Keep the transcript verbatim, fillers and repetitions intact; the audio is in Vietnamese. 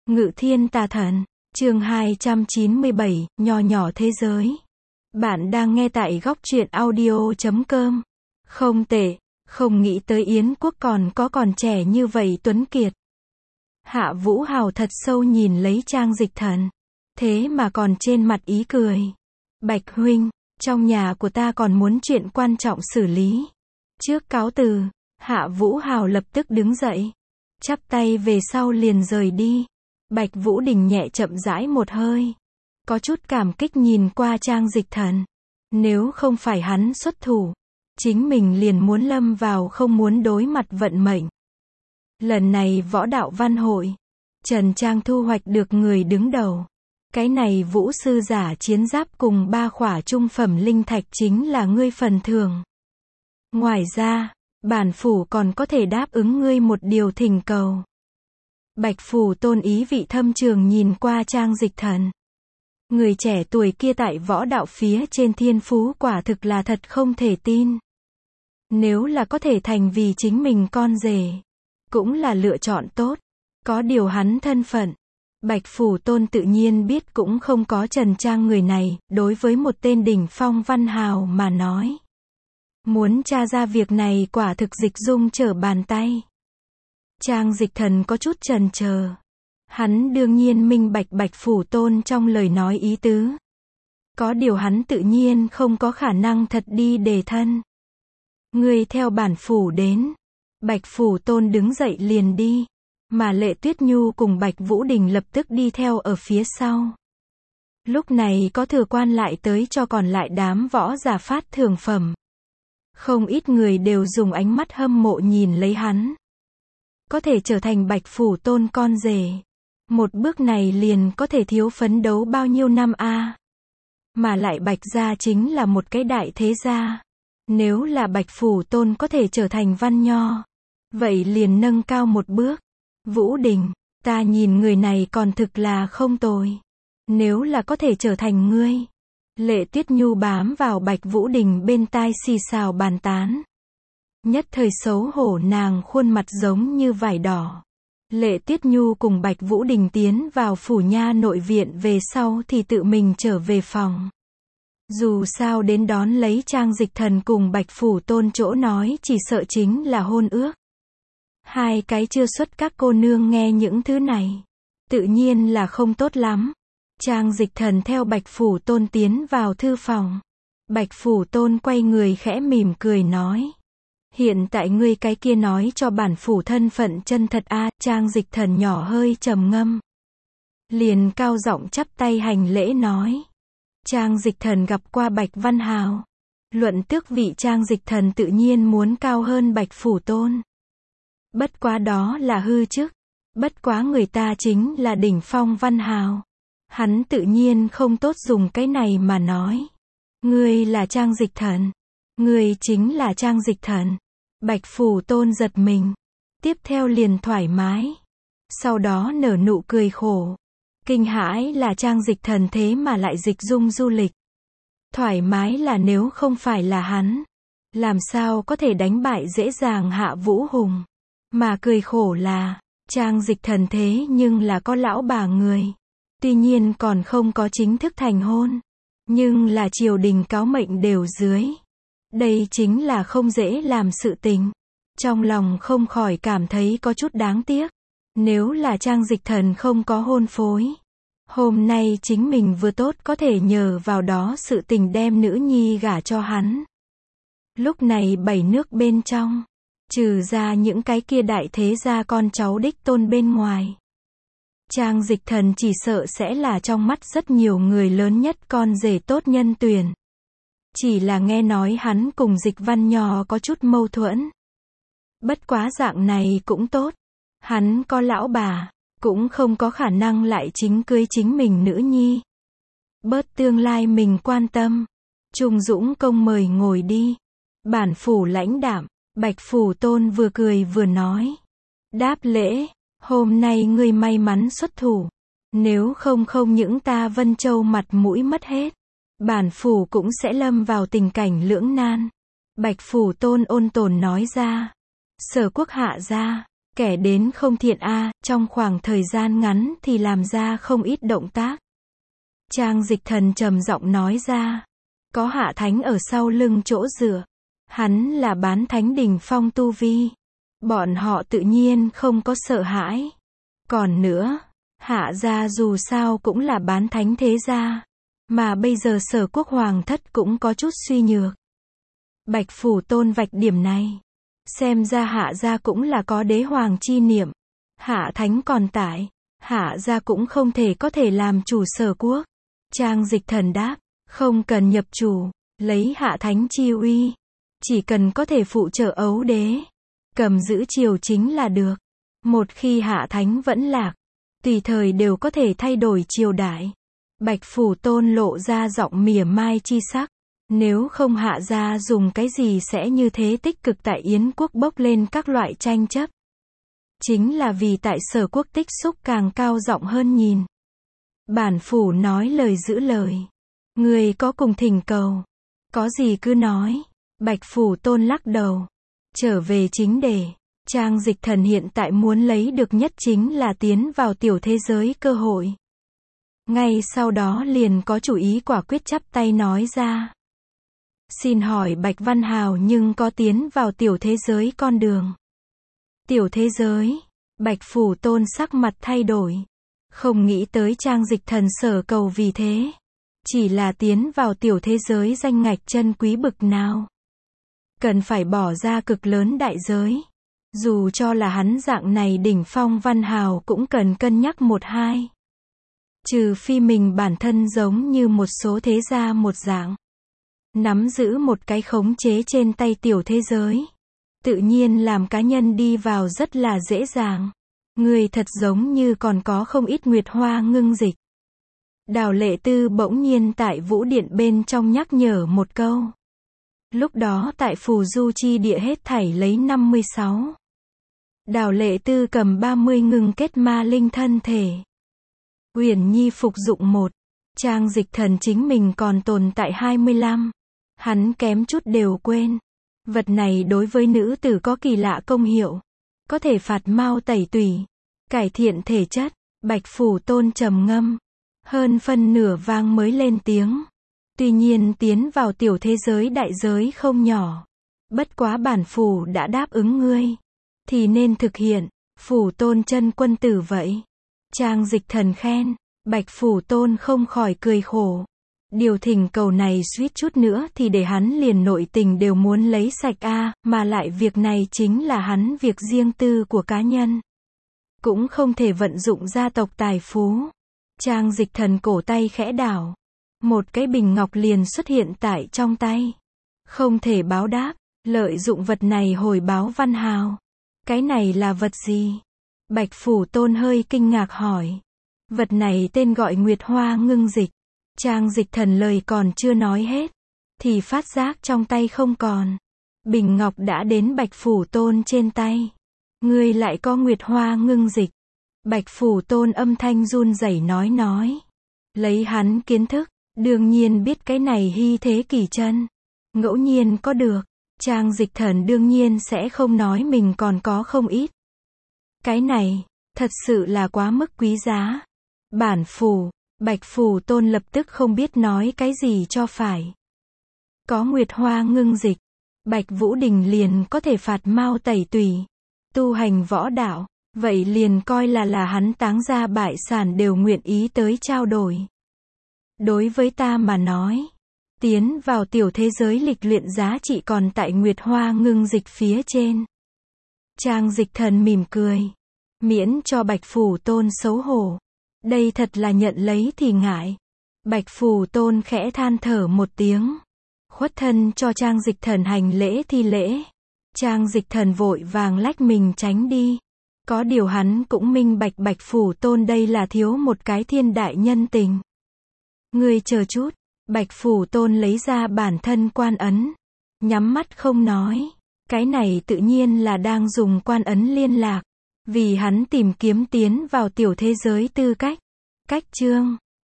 Ngự thiên tà thần, chương hai trăm chín mươi bảy, nho nhỏ thế giới. Bạn đang nghe tại góc truyện audio chấm com. Không tệ, không nghĩ tới Yến Quốc còn có còn trẻ như vậy tuấn kiệt. Hạ Vũ Hào thật sâu nhìn lấy Trang Dịch Thần. Thế mà còn trên mặt ý cười. Bạch huynh, trong nhà của ta còn muốn chuyện quan trọng xử lý. Trước cáo từ, Hạ Vũ Hào lập tức đứng dậy. Chắp tay về sau liền rời đi. Bạch Vũ Đình nhẹ chậm rãi một hơi. Có chút cảm kích nhìn qua Trang Dịch Thần. Nếu không phải hắn xuất thủ, chính mình liền muốn lâm vào không muốn đối mặt vận mệnh. Lần này võ đạo văn hội, Trần Trang thu hoạch được người đứng đầu. Cái này vũ sư giả chiến giáp cùng ba khỏa trung phẩm linh thạch chính là ngươi phần thưởng. Ngoài ra, bản phủ còn có thể đáp ứng ngươi một điều thỉnh cầu. Bạch Phủ Tôn ý vị thâm trường nhìn qua Trang Dịch Thần. Người trẻ tuổi kia tại võ đạo phía trên thiên phú quả thực là thật không thể tin. Nếu là có thể thành vì chính mình con rể, cũng là lựa chọn tốt. Có điều hắn thân phận, Bạch Phủ Tôn tự nhiên biết cũng không có Trần Trang người này, đối với một tên đỉnh phong văn hào mà nói. Muốn tra ra việc này quả thực dịch dung trở bàn tay. Trang Dịch Thần có chút chần chờ. Hắn đương nhiên minh bạch Bạch Phủ Tôn trong lời nói ý tứ. Có điều hắn tự nhiên không có khả năng thật đi đề thân. Ngươi theo bản phủ đến. Bạch Phủ Tôn đứng dậy liền đi. Mà Lệ Tuyết Nhu cùng Bạch Vũ Đình lập tức đi theo ở phía sau. Lúc này có thừa quan lại tới cho còn lại đám võ giả phát thưởng phẩm. Không ít người đều dùng ánh mắt hâm mộ nhìn lấy hắn. Có thể trở thành Bạch Phủ Tôn con rể. Một bước này liền có thể thiếu phấn đấu bao nhiêu năm a à? Mà lại Bạch gia chính là một cái đại thế gia. Nếu là Bạch Phủ Tôn có thể trở thành văn nho, vậy liền nâng cao một bước. Vũ Đình, ta nhìn người này còn thực là không tồi. Nếu là có thể trở thành ngươi. Lệ Tuyết Nhu bám vào Bạch Vũ Đình bên tai xì xào bàn tán. Nhất thời xấu hổ nàng khuôn mặt giống như vải đỏ. Lệ Tuyết Nhu cùng Bạch Vũ Đình tiến vào phủ nha nội viện về sau thì tự mình trở về phòng. Dù sao đến đón lấy Trang Dịch Thần cùng Bạch Phủ Tôn chỗ nói chỉ sợ chính là hôn ước. Hai cái chưa xuất các cô nương nghe những thứ này, tự nhiên là không tốt lắm. Trang Dịch Thần theo Bạch Phủ Tôn tiến vào thư phòng. Bạch Phủ Tôn quay người khẽ mỉm cười nói. Hiện tại ngươi cái kia nói cho bản phủ thân phận chân thật a à? Trang Dịch Thần nhỏ hơi trầm ngâm. Liền cao giọng chắp tay hành lễ nói. Trang Dịch Thần gặp qua Bạch Văn Hào. Luận tước vị Trang Dịch Thần tự nhiên muốn cao hơn Bạch Phủ Tôn. Bất quá đó là hư chức. Bất quá người ta chính là đỉnh phong văn hào. Hắn tự nhiên không tốt dùng cái này mà nói. Ngươi là Trang Dịch Thần. Ngươi chính là Trang Dịch Thần. Bạch Phủ Tôn giật mình. Tiếp theo liền thoải mái. Sau đó nở nụ cười khổ. Kinh hãi là Trang Dịch Thần thế mà lại dịch dung du lịch. Thoải mái là nếu không phải là hắn, làm sao có thể đánh bại dễ dàng Hạ Vũ Hùng. Mà cười khổ là, Trang Dịch Thần thế nhưng là có lão bà người. Tuy nhiên còn không có chính thức thành hôn. Nhưng là triều đình cáo mệnh đều dưới. Đây chính là không dễ làm sự tình. Trong lòng không khỏi cảm thấy có chút đáng tiếc. Nếu là Trang Dịch Thần không có hôn phối. Hôm nay chính mình vừa tốt có thể nhờ vào đó sự tình đem nữ nhi gả cho hắn. Lúc này bảy nước bên trong. Trừ ra những cái kia đại thế gia con cháu đích tôn bên ngoài. Trang Dịch Thần chỉ sợ sẽ là trong mắt rất nhiều người lớn nhất con rể tốt nhân tuyển. Chỉ là nghe nói hắn cùng Dịch Văn Nho có chút mâu thuẫn. Bất quá dạng này cũng tốt. Hắn có lão bà, cũng không có khả năng lại chính cưới chính mình nữ nhi. Bớt tương lai mình quan tâm. Trung Dũng Công mời ngồi đi. Bản phủ lãnh đạm, Bạch Phủ Tôn vừa cười vừa nói. Đáp lễ, hôm nay ngươi may mắn xuất thủ. Nếu không không những ta Vân Châu mặt mũi mất hết. Bản phủ cũng sẽ lâm vào tình cảnh lưỡng nan. Bạch Phủ Tôn ôn tồn nói ra. Sở Quốc hạ gia, Kẻ đến không thiện a, trong khoảng thời gian ngắn thì làm ra không ít động tác. Trang Dịch Thần trầm giọng nói ra. Có Hạ Thánh ở sau lưng chỗ dựa. Hắn là bán thánh đỉnh phong tu vi. Bọn họ tự nhiên không có sợ hãi. Còn nữa, Hạ gia dù sao cũng là bán thánh thế gia. Mà bây giờ Sở Quốc Hoàng thất cũng có chút suy nhược. Bạch Phủ Tôn vạch điểm này. Xem ra Hạ gia cũng là có đế hoàng chi niệm. Hạ Thánh còn tại. Hạ gia cũng không thể có thể làm chủ Sở Quốc. Trang Dịch Thần đáp. Không cần nhập chủ. Lấy Hạ Thánh chi uy. Chỉ cần có thể phụ trợ ấu đế. Cầm giữ triều chính là được. Một khi Hạ Thánh vẫn lạc. Tùy thời đều có thể thay đổi triều đại. Bạch Phủ Tôn lộ ra giọng mỉa mai chi sắc. Nếu không Hạ gia dùng cái gì sẽ như thế tích cực tại Yến quốc bốc lên các loại tranh chấp. Chính là vì tại Sở Quốc tích xúc càng cao giọng hơn nhìn. Bản phủ nói lời giữ lời. Người có cùng thỉnh cầu. Có gì cứ nói. Bạch Phủ Tôn lắc đầu. Trở về chính đề. Trang Dịch Thần hiện tại muốn lấy được nhất chính là tiến vào tiểu thế giới cơ hội. Ngay sau đó liền có chủ ý quả quyết chắp tay nói ra. Xin hỏi Bạch Văn Hào nhưng có tiến vào tiểu thế giới con đường. Tiểu thế giới. Bạch Phủ Tôn sắc mặt thay đổi. Không nghĩ tới Trang Dịch Thần sở cầu vì thế. Chỉ là tiến vào tiểu thế giới danh ngạch chân quý bực nào. Cần phải bỏ ra cực lớn đại giới. Dù cho là hắn dạng này đỉnh phong Văn Hào cũng cần cân nhắc một hai. Trừ phi mình bản thân giống như một số thế gia một dạng. Nắm giữ một cái khống chế trên tay tiểu thế giới. Tự nhiên làm cá nhân đi vào rất là dễ dàng. Người thật giống như còn có không ít nguyệt hoa ngưng dịch. Đào Lệ Tư bỗng nhiên tại Vũ Điện bên trong nhắc nhở một câu. Lúc đó tại Phù Du chi địa hết thảy lấy năm mươi sáu. Đào Lệ Tư cầm ba mươi ngừng kết ma linh thân thể. Uyển Nhi phục dụng một. Trang Dịch Thần chính mình còn tồn tại hai mươi lăm. Hắn kém chút đều quên. Vật này đối với nữ tử có kỳ lạ công hiệu. Có thể phạt mau tẩy tủy. Cải thiện thể chất. Bạch Phủ Tôn trầm ngâm. Hơn phân nửa vang mới lên tiếng. Tuy nhiên tiến vào tiểu thế giới đại giới không nhỏ. Bất quá bản phủ đã đáp ứng ngươi. Thì nên thực hiện. Phủ Tôn chân quân tử vậy. Trang Dịch Thần khen. Bạch Phủ Tôn không khỏi cười khổ. Điều thỉnh cầu này suýt chút nữa thì để hắn liền nội tình đều muốn lấy sạch a, mà lại việc này chính là hắn việc riêng tư của cá nhân. Cũng không thể vận dụng gia tộc tài phú. Trang Dịch Thần cổ tay khẽ đảo. Một cái bình ngọc liền xuất hiện tại trong tay. Không thể báo đáp, lợi dụng vật này hồi báo Văn Hào. Cái này là vật gì? Bạch Phủ Tôn hơi kinh ngạc hỏi. Vật này tên gọi Nguyệt Hoa ngưng dịch. Trang Dịch Thần lời còn chưa nói hết. Thì phát giác trong tay không còn. Bình ngọc đã đến Bạch Phủ Tôn trên tay. Ngươi lại có Nguyệt Hoa ngưng dịch. Bạch Phủ Tôn âm thanh run rẩy nói nói. Lấy hắn kiến thức. Đương nhiên biết cái này hy thế kỳ chân. Ngẫu nhiên có được. Trang Dịch Thần đương nhiên sẽ không nói mình còn có không ít. Cái này, thật sự là quá mức quý giá. Bản phủ, Bạch Phủ Tôn lập tức không biết nói cái gì cho phải. Có Nguyệt Hoa ngưng dịch. Bạch Vũ Đình liền có thể phạt mau tẩy tủy. Tu hành võ đạo. Vậy liền coi là là hắn táng gia bại sản đều nguyện ý tới trao đổi. Đối với ta mà nói, tiến vào tiểu thế giới lịch luyện giá trị còn tại Nguyệt Hoa ngưng dịch phía trên. Trang Dịch Thần mỉm cười. Miễn cho Bạch Phủ Tôn xấu hổ. Đây thật là nhận lấy thì ngại. Bạch Phủ Tôn khẽ than thở một tiếng. Khuất thân cho Trang Dịch Thần hành lễ thi lễ. Trang Dịch Thần vội vàng lách mình tránh đi. Có điều hắn cũng minh bạch Bạch Phủ Tôn đây là thiếu một cái thiên đại nhân tình. Ngươi chờ chút. Bạch Phủ Tôn lấy ra bản thân quan ấn. Nhắm mắt không nói. Cái này tự nhiên là đang dùng quan ấn liên lạc. Vì hắn tìm kiếm tiến vào tiểu thế giới tư cách. Cách chương.